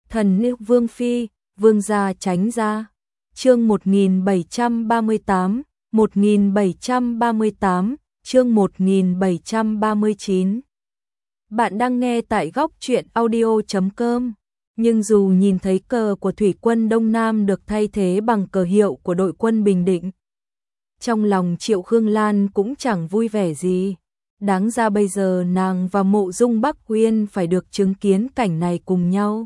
Thần nữ Vương Phi, Vương gia tránh ra. Chương 1738, 1738, chương 1739. Bạn đang nghe tại góc truyện audio.com. Nhưng dù nhìn thấy cờ của thủy quân Đông Nam được thay thế bằng cờ hiệu của đội quân Bình Định, trong lòng Triệu Khương Lan cũng chẳng vui vẻ gì. Đáng ra bây giờ nàng và Mộ Dung Bắc Uyên phải được chứng kiến cảnh này cùng nhau.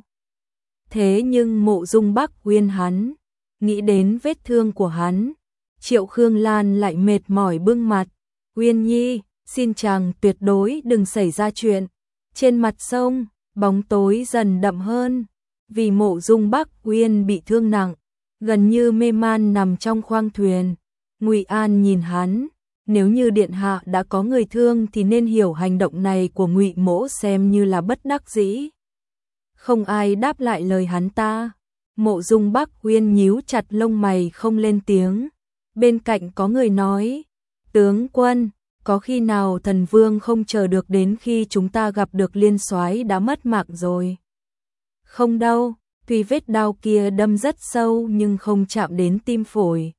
Thế nhưng Mộ Dung Bắc Uyên hắn, nghĩ đến vết thương của hắn, Triệu Khương Lan lại mệt mỏi bưng mặt. Uyên Nhi, xin chàng tuyệt đối đừng xảy ra chuyện. Trên mặt sông, bóng tối dần đậm hơn, vì Mộ Dung Bắc Uyên bị thương nặng, gần như mê man nằm trong khoang thuyền. Ngụy An nhìn hắn, nếu như điện hạ đã có người thương thì nên hiểu hành động này của Ngụy Mỗ xem như là bất đắc dĩ. Không ai đáp lại lời hắn ta. Mộ Dung Bắc Uyên nhíu chặt lông mày không lên tiếng. Bên cạnh có người nói, tướng quân, có khi nào thần vương không chờ được đến khi chúng ta gặp được liên soái đã mất mạng rồi? Không đâu, tuy vết đao kia đâm rất sâu nhưng không chạm đến tim phổi,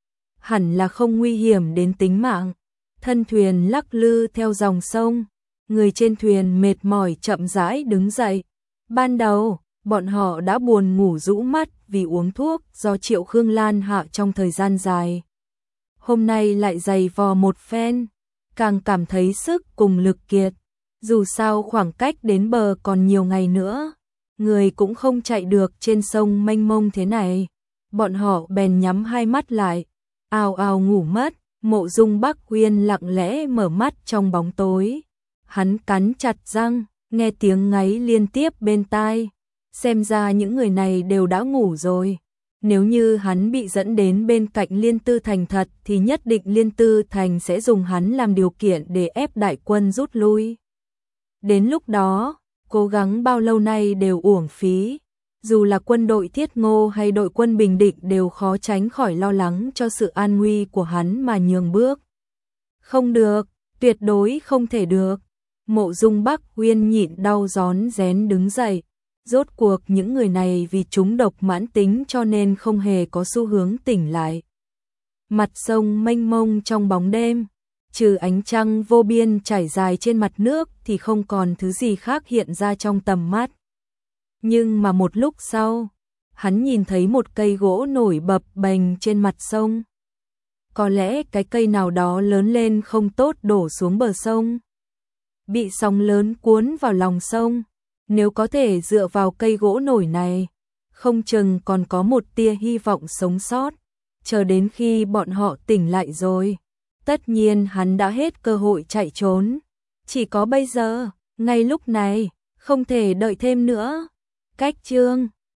hẳn là không nguy hiểm đến tính mạng. Thân thuyền lắc lư theo dòng sông, người trên thuyền mệt mỏi chậm rãi đứng dậy. Ban đầu, bọn họ đã buồn ngủ rũ mắt vì uống thuốc do Triệu Khương Lan hạ trong thời gian dài. Hôm nay lại giày vò một phen, càng cảm thấy sức cùng lực kiệt. Dù sao khoảng cách đến bờ còn nhiều ngày nữa, người cũng không chạy được trên sông mênh mông thế này. Bọn họ bèn nhắm hai mắt lại, ào ào ngủ mất. Mộ Dung Bắc Uyên lặng lẽ mở mắt trong bóng tối. Hắn cắn chặt răng, nghe tiếng ngáy liên tiếp bên tai. Xem ra những người này đều đã ngủ rồi. Nếu như hắn bị dẫn đến bên cạnh Liên Tư Thành thật thì nhất định Liên Tư Thành sẽ dùng hắn làm điều kiện để ép đại quân rút lui. Đến lúc đó, cố gắng bao lâu nay đều uổng phí. Dù là quân đội Thiết Ngô hay đội quân Bình Định đều khó tránh khỏi lo lắng cho sự an nguy của hắn mà nhường bước. Không được, tuyệt đối không thể được. Mộ Dung Bắc Uyên nhịn đau rón rén đứng dậy. Rốt cuộc những người này vì trúng độc mãn tính cho nên không hề có xu hướng tỉnh lại. Mặt sông mênh mông trong bóng đêm, trừ ánh trăng vô biên trải dài trên mặt nước thì không còn thứ gì khác hiện ra trong tầm mắt. Nhưng mà một lúc sau, hắn nhìn thấy một cây gỗ nổi bập bềnh trên mặt sông. Có lẽ cái cây nào đó lớn lên không tốt đổ xuống bờ sông, bị sóng lớn cuốn vào lòng sông. Nếu có thể dựa vào cây gỗ nổi này, không chừng còn có một tia hy vọng sống sót. Chờ đến khi bọn họ tỉnh lại rồi, tất nhiên hắn đã hết cơ hội chạy trốn. Chỉ có bây giờ, ngay lúc này, không thể đợi thêm nữa. Cách chương